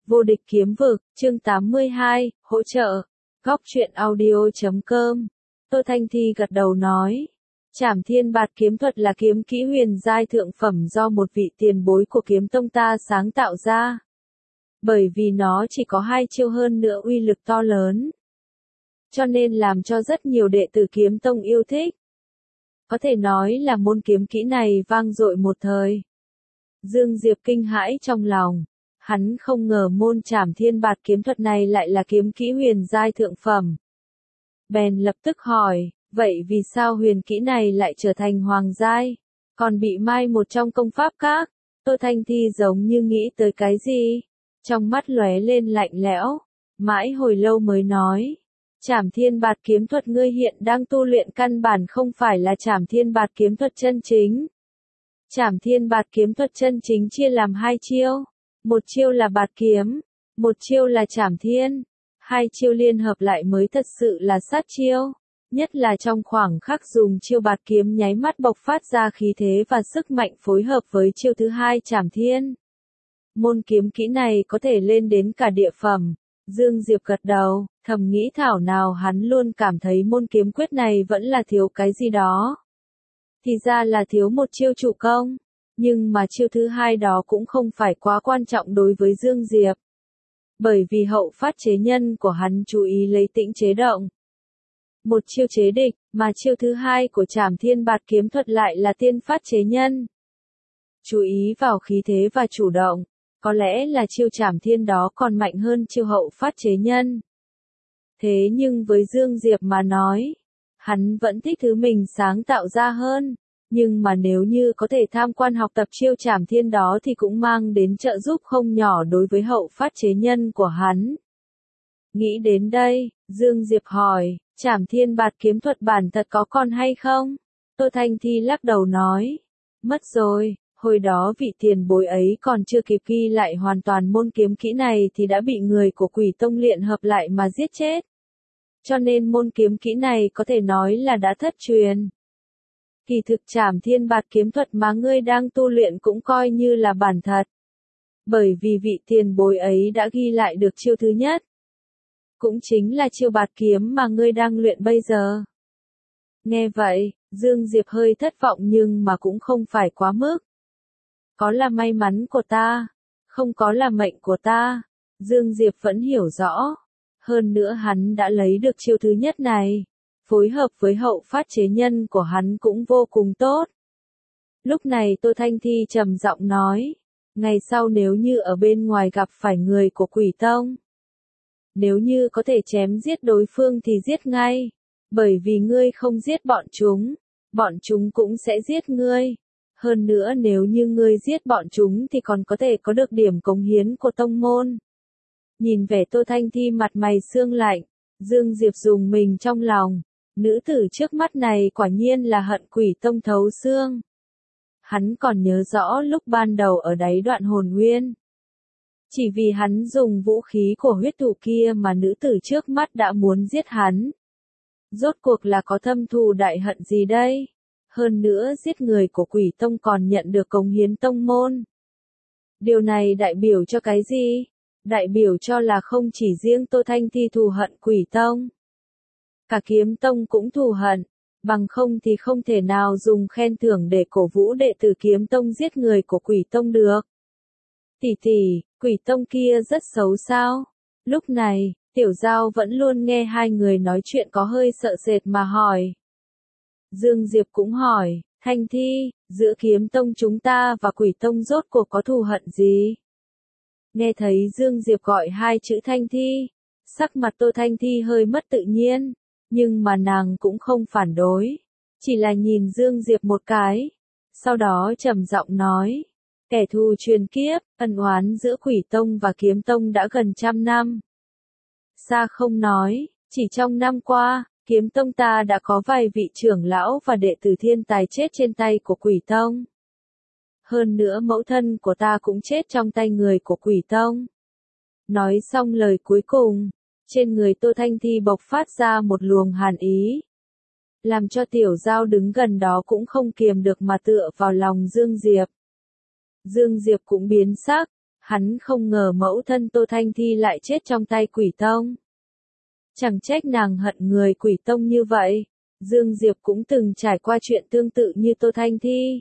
Vô địch kiếm vực, chương 82, hỗ trợ. Góc truyện audio.com. Tô Thanh Thi gật đầu nói. Trảm Thiên Bạt kiếm thuật là kiếm kỹ huyền giai thượng phẩm do một vị tiền bối của kiếm tông ta sáng tạo ra. Bởi vì nó chỉ có 2 chiêu hơn nữa uy lực to lớn. Cho nên làm cho rất nhiều đệ tử kiếm tông yêu thích. Có thể nói là môn kiếm kỹ này vang dội một thời. Dương Diệp kinh hãi trong lòng. Hắn không ngờ môn Trảm Thiên Bạt kiếm thuật này lại là kiếm kỹ huyền giai thượng phẩm. Bèn lập tức hỏi, vậy vì sao huyền kỹ này lại trở thành hoàng giai, còn bị mai một trong công pháp các? Tô Thanh Thi giống như nghĩ tới cái gì, trong mắt lóe lên lạnh lẽo, mãi hồi lâu mới nói. Trảm Thiên Bạt kiếm thuật ngươi hiện đang tu luyện căn bản không phải là Trảm Thiên Bạt kiếm thuật chân chính. Trảm Thiên Bạt kiếm thuật chân chính chia làm 2 chiêu. Một chiêu là bạt kiếm, một chiêu là trảm thiên. 2 chiêu liên hợp lại mới thật sự là sát chiêu. Nhất là trong khoảng khắc dùng chiêu bạt kiếm nháy mắt bộc phát ra khí thế và sức mạnh phối hợp với chiêu thứ 2 trảm thiên. Môn kiếm kỹ này có thể lên đến cả địa phẩm. Dương Diệp gật đầu, thầm nghĩ thảo nào hắn luôn cảm thấy môn kiếm quyết này vẫn là thiếu cái gì đó. Thì ra là thiếu một chiêu chủ công. Nhưng mà chiêu thứ 2 đó cũng không phải quá quan trọng đối với Dương Diệp. Bởi vì hậu phát chế nhân của hắn chú ý lấy tĩnh chế động. Một chiêu chế địch, mà chiêu thứ 2 của Trảm Thiên Bạt kiếm thuật lại là tiên phát chế nhân. Chú ý vào khí thế và chủ động, có lẽ là chiêu Trảm Thiên đó còn mạnh hơn chiêu hậu phát chế nhân. Thế nhưng với Dương Diệp mà nói, hắn vẫn thích thứ mình sáng tạo ra hơn. Nhưng mà nếu như có thể tham quan học tập chiêu Trảm Thiên đó thì cũng mang đến trợ giúp không nhỏ đối với hậu phát chế nhân của hắn. Nghĩ đến đây, Dương Diệp hỏi, Trảm Thiên Bạt kiếm thuật bản thật có còn hay không? Tô Thanh Thi lắc đầu nói, mất rồi, hồi đó vị tiền bối ấy còn chưa kịp ghi lại hoàn toàn môn kiếm kỹ này thì đã bị người của Quỷ Tông luyện hợp lại mà giết chết. Cho nên môn kiếm kỹ này có thể nói là đã thất truyền. Kỳ thực Trảm Thiên Bạt kiếm thuật mà ngươi đang tu luyện cũng coi như là bản thật. Bởi vì vị tiền bối ấy đã ghi lại được chiêu thứ nhất. Cũng chính là chiêu bạt kiếm mà ngươi đang luyện bây giờ. Nghe vậy, Dương Diệp hơi thất vọng nhưng mà cũng không phải quá mức. Có là may mắn của ta, không có là mệnh của ta. Dương Diệp vẫn hiểu rõ. Hơn nữa hắn đã lấy được chiêu thứ nhất này. Phối hợp với hậu phát chế nhân của hắn cũng vô cùng tốt. Lúc này Tô Thanh Thi trầm giọng nói, ngày sau nếu như ở bên ngoài gặp phải người của Quỷ Tông, nếu như có thể chém giết đối phương thì giết ngay, bởi vì ngươi không giết bọn chúng cũng sẽ giết ngươi. Hơn nữa nếu như ngươi giết bọn chúng thì còn có thể có được điểm cống hiến của tông môn. Nhìn vẻ Tô Thanh Thi mặt mày sương lạnh, Dương Diệp rùng mình trong lòng. Nữ tử trước mắt này quả nhiên là hận Quỷ Tông thấu xương. Hắn còn nhớ rõ lúc ban đầu ở đáy đoạn hồn nguyên. Chỉ vì hắn dùng vũ khí của huyết thủ kia mà nữ tử trước mắt đã muốn giết hắn. Rốt cuộc là có thâm thù đại hận gì đây? Hơn nữa giết người của Quỷ Tông còn nhận được cống hiến tông môn. Điều này đại biểu cho cái gì? Đại biểu cho là không chỉ riêng Tô Thanh Thi thù hận Quỷ Tông. Cả kiếm tông cũng thù hận, bằng không thì không thể nào dùng khen thưởng để cổ vũ đệ tử kiếm tông giết người của Quỷ Tông được. Tỷ tỷ, Quỷ Tông kia rất xấu sao? Lúc này, Tiểu Giao vẫn luôn nghe hai người nói chuyện có hơi sợ sệt mà hỏi. Dương Diệp cũng hỏi, Thanh Thi, giữa kiếm tông chúng ta và Quỷ Tông rốt cuộc có thù hận gì? Nghe thấy Dương Diệp gọi 2 chữ Thanh Thi, sắc mặt Tô Thanh Thi hơi mất tự nhiên. Nhưng mà nàng cũng không phản đối, chỉ là nhìn Dương Diệp một cái, sau đó trầm giọng nói, kẻ thù truyền kiếp, ân oán giữa Quỷ Tông và Kiếm Tông đã gần 100 năm. Xa không nói, chỉ trong năm qua, Kiếm Tông ta đã có vài vị trưởng lão và đệ tử thiên tài chết trên tay của Quỷ Tông. Hơn nữa mẫu thân của ta cũng chết trong tay người của Quỷ Tông. Nói xong lời cuối cùng, trên người Tô Thanh Thi bộc phát ra một luồng hàn ý. Làm cho Tiểu Giao đứng gần đó cũng không kiềm được mà tựa vào lòng Dương Diệp. Dương Diệp cũng biến sắc, Hắn không ngờ mẫu thân Tô Thanh Thi lại chết trong tay Quỷ Tông. Chẳng trách nàng hận người Quỷ Tông như vậy. Dương Diệp cũng từng trải qua chuyện tương tự như Tô Thanh Thi.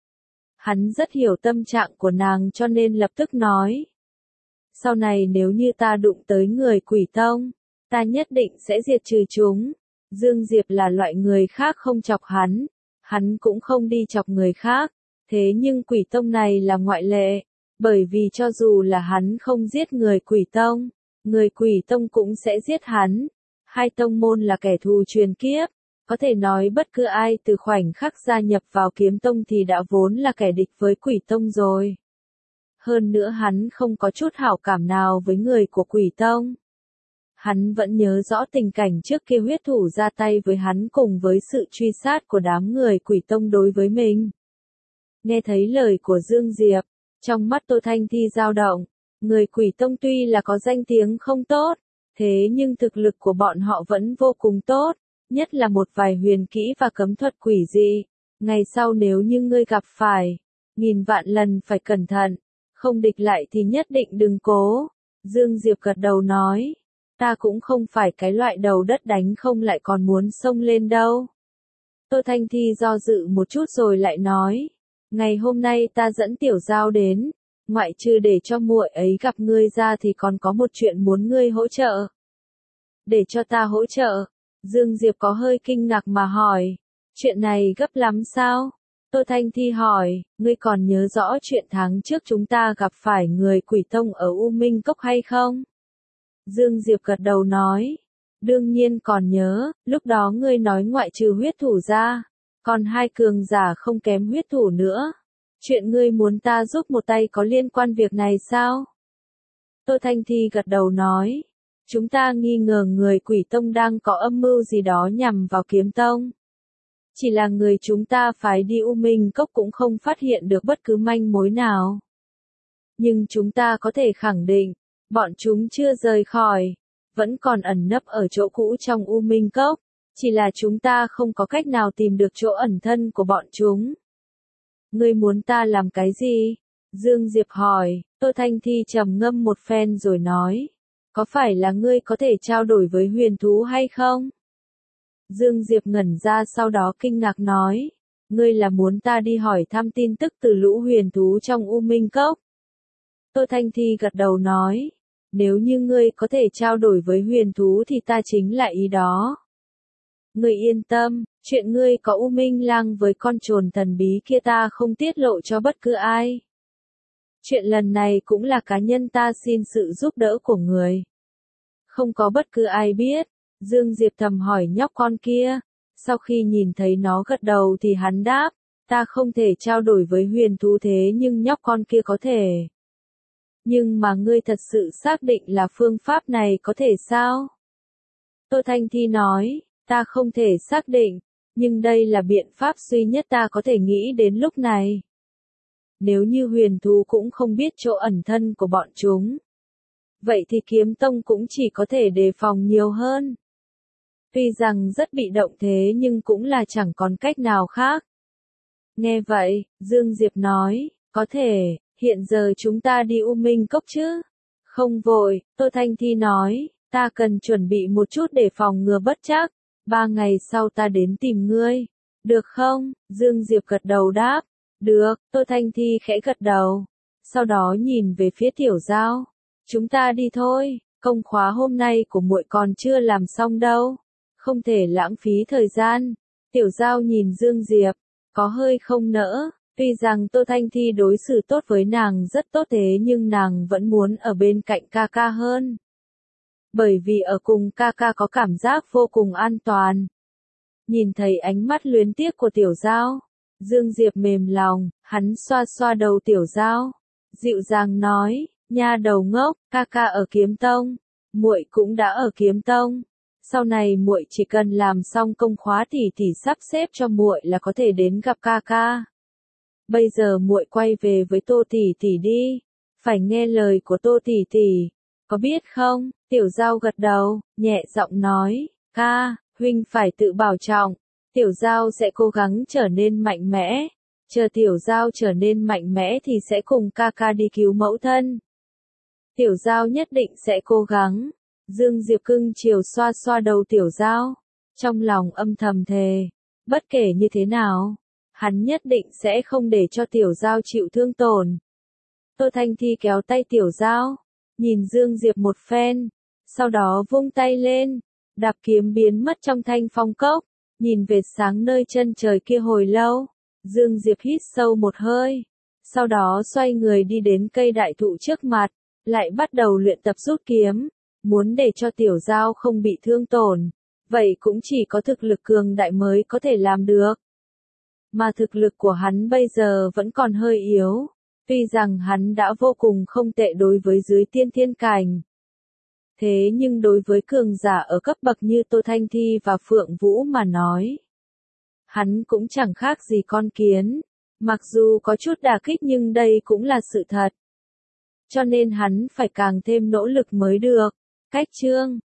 Hắn rất hiểu tâm trạng của nàng cho nên lập tức nói. Sau này nếu như ta đụng tới người Quỷ Tông, ta nhất định sẽ diệt trừ chúng. Dương Diệp là loại người khác không chọc hắn cũng không đi chọc người khác. Thế nhưng Quỷ Tông này là ngoại lệ, bởi vì cho dù là hắn không giết người Quỷ Tông, người Quỷ Tông cũng sẽ giết hắn. Hai tông môn là kẻ thù truyền kiếp, có thể nói bất cứ ai từ khoảnh khắc gia nhập vào Kiếm Tông thì đã vốn là kẻ địch với Quỷ Tông rồi. Hơn nữa hắn không có chút hảo cảm nào với người của Quỷ Tông. Hắn vẫn nhớ rõ tình cảnh trước kia huyết thủ ra tay với hắn cùng với sự truy sát của đám người Quỷ Tông đối với mình. Nghe thấy lời của Dương Diệp, trong mắt Tô Thanh Thi dao động, người Quỷ Tông tuy là có danh tiếng không tốt, thế nhưng thực lực của bọn họ vẫn vô cùng tốt, nhất là một vài huyền kỹ và cấm thuật quỷ dị. Ngày sau nếu như ngươi gặp phải, nghìn vạn lần phải cẩn thận, không địch lại thì nhất định đừng cố. Dương Diệp gật đầu nói, ta cũng không phải cái loại đầu đất đánh không lại còn muốn xông lên đâu. Tô Thanh Thi do dự một chút rồi lại nói, ngày hôm nay ta dẫn Tiểu Giao đến, ngoại trừ để cho muội ấy gặp ngươi ra thì còn có một chuyện muốn ngươi hỗ trợ. Để cho ta hỗ trợ? Dương Diệp có hơi kinh ngạc mà hỏi, chuyện này gấp lắm sao? Tô Thanh Thi hỏi, ngươi còn nhớ rõ chuyện tháng trước chúng ta gặp phải người Quỷ Tông ở U Minh Cốc hay không? Dương Diệp gật đầu nói, đương nhiên còn nhớ, lúc đó ngươi nói ngoại trừ huyết thủ ra, còn hai cường giả không kém huyết thủ nữa. Chuyện ngươi muốn ta giúp một tay có liên quan việc này sao? Tô Thanh Thi gật đầu nói, chúng ta nghi ngờ người Quỷ Tông đang có âm mưu gì đó nhằm vào Kiếm Tông. Chỉ là người chúng ta phái đi U Minh Cốc cũng không phát hiện được bất cứ manh mối nào. Nhưng chúng ta có thể khẳng định, bọn chúng chưa rời khỏi, vẫn còn ẩn nấp ở chỗ cũ trong U Minh Cốc, chỉ là chúng ta không có cách nào tìm được chỗ ẩn thân của bọn chúng. Ngươi muốn ta làm cái gì? Dương Diệp hỏi. Tô Thanh Thi trầm ngâm một phen rồi nói, có phải là ngươi có thể trao đổi với huyền thú hay không? Dương Diệp ngẩn ra sau đó kinh ngạc nói, ngươi là muốn ta đi hỏi thăm tin tức từ lũ huyền thú trong U Minh Cốc? Tô Thanh Thi gật đầu nói, nếu như ngươi có thể trao đổi với huyền thú thì ta chính là ý đó. Ngươi yên tâm, chuyện ngươi có U Minh Lang với con trồn thần bí kia ta không tiết lộ cho bất cứ ai. Chuyện lần này cũng là cá nhân ta xin sự giúp đỡ của người. Không có bất cứ ai biết. Dương Diệp thầm hỏi nhóc con kia. Sau khi nhìn thấy nó gật đầu thì hắn đáp, ta không thể trao đổi với huyền thú thế nhưng nhóc con kia có thể. Nhưng mà ngươi thật sự xác định là phương pháp này có thể sao? Tô Thanh Thi nói, ta không thể xác định, nhưng đây là biện pháp duy nhất ta có thể nghĩ đến lúc này. Nếu như huyền thú cũng không biết chỗ ẩn thân của bọn chúng, vậy thì Kiếm Tông cũng chỉ có thể đề phòng nhiều hơn. Tuy rằng rất bị động thế nhưng cũng là chẳng còn cách nào khác. Nghe vậy, Dương Diệp nói, có thể, hiện giờ chúng ta đi U Minh Cốc chứ? Không vội, Tô Thanh Thi nói, ta cần chuẩn bị một chút để phòng ngừa bất trắc. 3 ngày sau ta đến tìm ngươi. Được không? Dương Diệp gật đầu đáp. Được, Tô Thanh Thi khẽ gật đầu. Sau đó nhìn về phía Tiểu Giao. Chúng ta đi thôi, công khóa hôm nay của muội còn chưa làm xong đâu. Không thể lãng phí thời gian. Tiểu Giao nhìn Dương Diệp, có hơi không nỡ. Tuy rằng Tô Thanh Thi đối xử tốt với nàng rất tốt thế nhưng nàng vẫn muốn ở bên cạnh ca ca hơn. Bởi vì ở cùng ca ca có cảm giác vô cùng an toàn. Nhìn thấy ánh mắt luyến tiếc của Tiểu Giao, Dương Diệp mềm lòng, hắn xoa xoa đầu Tiểu Giao, dịu dàng nói, nha đầu ngốc, ca ca ở Kiếm Tông, muội cũng đã ở Kiếm Tông. Sau này muội chỉ cần làm xong công khóa tỷ sắp xếp cho muội là có thể đến gặp ca ca. Bây giờ muội quay về với Tô tỷ đi, phải nghe lời của Tô tỷ, có biết không? Tiểu Giao gật đầu, nhẹ giọng nói, ca, huynh phải tự bảo trọng. Tiểu Giao sẽ cố gắng trở nên mạnh mẽ. Chờ Tiểu Giao trở nên mạnh mẽ thì sẽ cùng ca ca đi cứu mẫu thân. Tiểu Giao nhất định sẽ cố gắng. Dương Diệp cưng chiều xoa xoa đầu Tiểu Giao, trong lòng âm thầm thề, bất kể như thế nào, hắn nhất định sẽ không để cho Tiểu Giao chịu thương tổn. Tô Thanh Thi kéo tay Tiểu Giao, nhìn Dương Diệp một phen, sau đó vung tay lên, đạp kiếm biến mất trong thanh phong cốc, nhìn vệt sáng nơi chân trời kia hồi lâu. Dương Diệp hít sâu một hơi, sau đó xoay người đi đến cây đại thụ trước mặt, lại bắt đầu luyện tập rút kiếm, muốn để cho Tiểu Giao không bị thương tổn, vậy cũng chỉ có thực lực cường đại mới có thể làm được. Mà thực lực của hắn bây giờ vẫn còn hơi yếu, tuy rằng hắn đã vô cùng không tệ đối với dưới tiên thiên cảnh. Thế nhưng đối với cường giả ở cấp bậc như Tô Thanh Thi và Phượng Vũ mà nói, hắn cũng chẳng khác gì con kiến, mặc dù có chút đả kích nhưng đây cũng là sự thật. Cho nên hắn phải càng thêm nỗ lực mới được. Cách chương